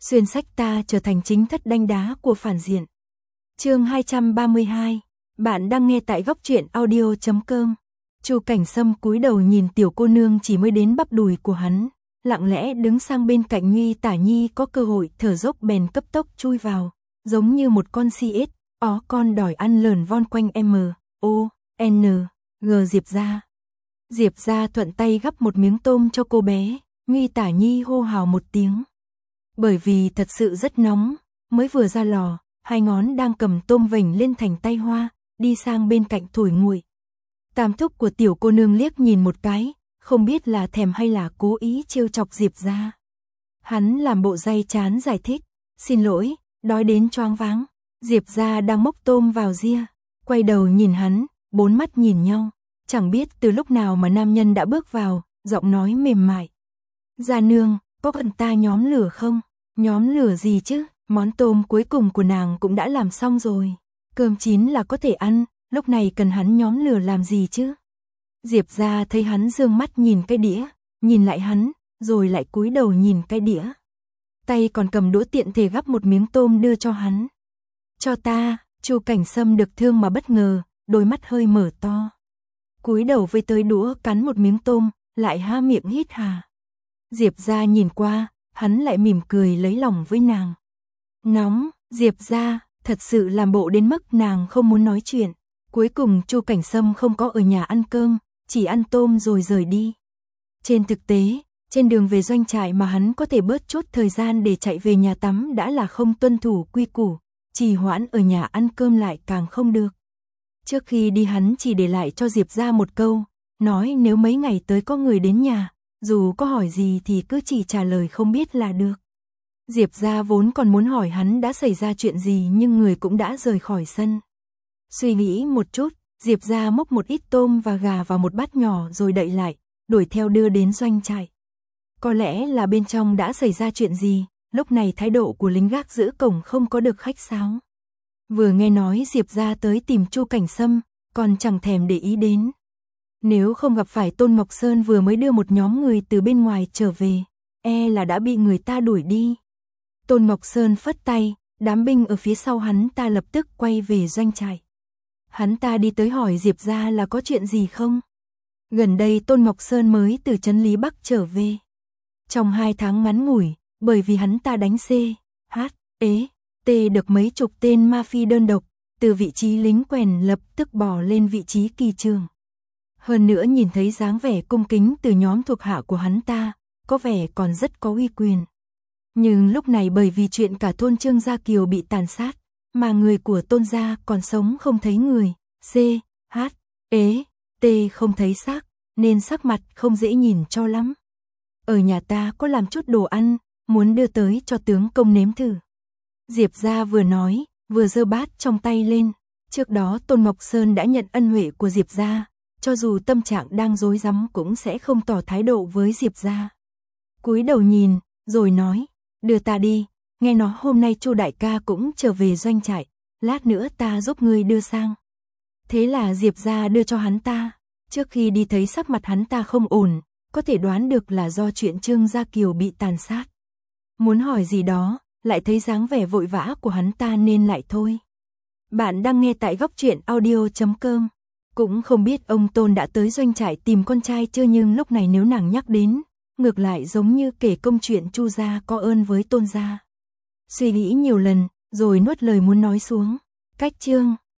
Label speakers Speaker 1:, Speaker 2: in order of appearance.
Speaker 1: xuyên sách ta trở thành chính thất đanh đá của phản diện. Chương 232, bạn đang nghe tại góc truyện audio.com. Chu Cảnh Sâm cúi đầu nhìn tiểu cô nương chỉ mới đến bắp đùi của hắn, lặng lẽ đứng sang bên cạnh Nguy Tả Nhi, có cơ hội thở dốc bèn cấp tốc chui vào, giống như một con si ếch, ó con đòi ăn lờn von quanh G Diệp Gia thuận tay gắp một miếng tôm cho cô bé, Nguy Tả Nhi hô hào một tiếng. Bởi vì thật sự rất nóng, mới vừa ra lò, hai ngón đang cầm tôm vểnh lên thành tay hoa, đi sang bên cạnh thổi nguội. Tam thúc của tiểu cô nương liếc nhìn một cái, không biết là thèm hay là cố ý trêu chọc Diệp Gia. Hắn làm bộ day chán giải thích, xin lỗi, đói đến choáng váng. Diệp Gia đang mốc tôm vào ria, quay đầu nhìn hắn, bốn mắt nhìn nhau, chẳng biết từ lúc nào mà nam nhân đã bước vào, giọng nói mềm mại. Gia nương, có cần ta nhóm lửa không? Nhóm lửa gì chứ, món tôm cuối cùng của nàng cũng đã làm xong rồi. Cơm chín là có thể ăn, lúc này cần hắn nhóm lửa làm gì chứ? Diệp Gia thấy hắn dương mắt nhìn cái đĩa, nhìn lại hắn, rồi lại cúi đầu nhìn cái đĩa. Tay còn cầm đũa tiện thể gắp một miếng tôm đưa cho hắn. Cho ta, Chu Cảnh Sâm được thương mà bất ngờ, đôi mắt hơi mở to. Cúi đầu với tới đũa cắn một miếng tôm, lại há miệng hít hà. Diệp Gia nhìn qua, hắn lại mỉm cười lấy lòng với nàng. Nóng, Diệp Gia, thật sự làm bộ đến mức nàng không muốn nói chuyện. Cuối cùng Chu Cảnh Sâm không có ở nhà ăn cơm, chỉ ăn tôm rồi rời đi. Trên thực tế, trên đường về doanh trại mà hắn có thể bớt chút thời gian để chạy về nhà tắm đã là không tuân thủ quy củ, trì hoãn ở nhà ăn cơm lại càng không được. Trước khi đi hắn chỉ để lại cho Diệp Gia một câu, nói nếu mấy ngày tới có người đến nhà, dù có hỏi gì thì cứ chỉ trả lời không biết là được. Diệp Gia vốn còn muốn hỏi hắn đã xảy ra chuyện gì nhưng người cũng đã rời khỏi sân. Suy nghĩ một chút, Diệp Gia múc một ít tôm và gà vào một bát nhỏ rồi đậy lại, đuổi theo đưa đến doanh trại. Có lẽ là bên trong đã xảy ra chuyện gì, lúc này thái độ của lính gác giữ cổng không có được khách sáo. Vừa nghe nói Diệp Gia tới tìm Chu Cảnh Sâm, còn chẳng thèm để ý đến. Nếu không gặp phải Tôn Ngọc Sơn vừa mới đưa một nhóm người từ bên ngoài trở về, là đã bị người ta đuổi đi. Tôn Ngọc Sơn phất tay, đám binh ở phía sau hắn ta lập tức quay về doanh trại. Hắn ta đi tới hỏi Diệp Gia là có chuyện gì không? Gần đây Tôn Ngọc Sơn mới từ trấn Lý Bắc trở về. Trong 2 tháng ngắn ngủi, bởi vì hắn ta đánh T được mấy chục tên mafia đơn độc, từ vị trí lính quèn lập tức bò lên vị trí kỳ trường. Hơn nữa nhìn thấy dáng vẻ cung kính từ nhóm thuộc hạ của hắn ta, có vẻ còn rất có uy quyền. Nhưng lúc này bởi vì chuyện cả thôn Trương Gia Kiều bị tàn sát, mà người của Tôn gia còn sống không thấy người, không thấy xác, nên sắc mặt không dễ nhìn cho lắm. Ở nhà ta có làm chút đồ ăn, muốn đưa tới cho tướng công nếm thử. Diệp Gia vừa nói, vừa giơ bát trong tay lên. Trước đó Tôn Ngọc Sơn đã nhận ân huệ của Diệp Gia, cho dù tâm trạng đang rối rắm cũng sẽ không tỏ thái độ với Diệp Gia. Cúi đầu nhìn, rồi nói, đưa ta đi, nghe nói hôm nay Chu đại ca cũng trở về doanh trại, lát nữa ta giúp ngươi đưa sang. Thế là Diệp Gia đưa cho hắn ta, trước khi đi thấy sắc mặt hắn ta không ổn, có thể đoán được là do chuyện Trương Gia Kiều bị tàn sát. Muốn hỏi gì đó, lại thấy dáng vẻ vội vã của hắn ta nên lại thôi. Bạn đang nghe tại góc truyện audio.com. Cũng không biết ông Tôn đã tới doanh trại tìm con trai chưa, nhưng lúc này nếu nàng nhắc đến, ngược lại giống như kể công chuyện Chu gia có ơn với Tôn gia. Suy nghĩ nhiều lần, rồi nuốt lời muốn nói xuống. Cách chương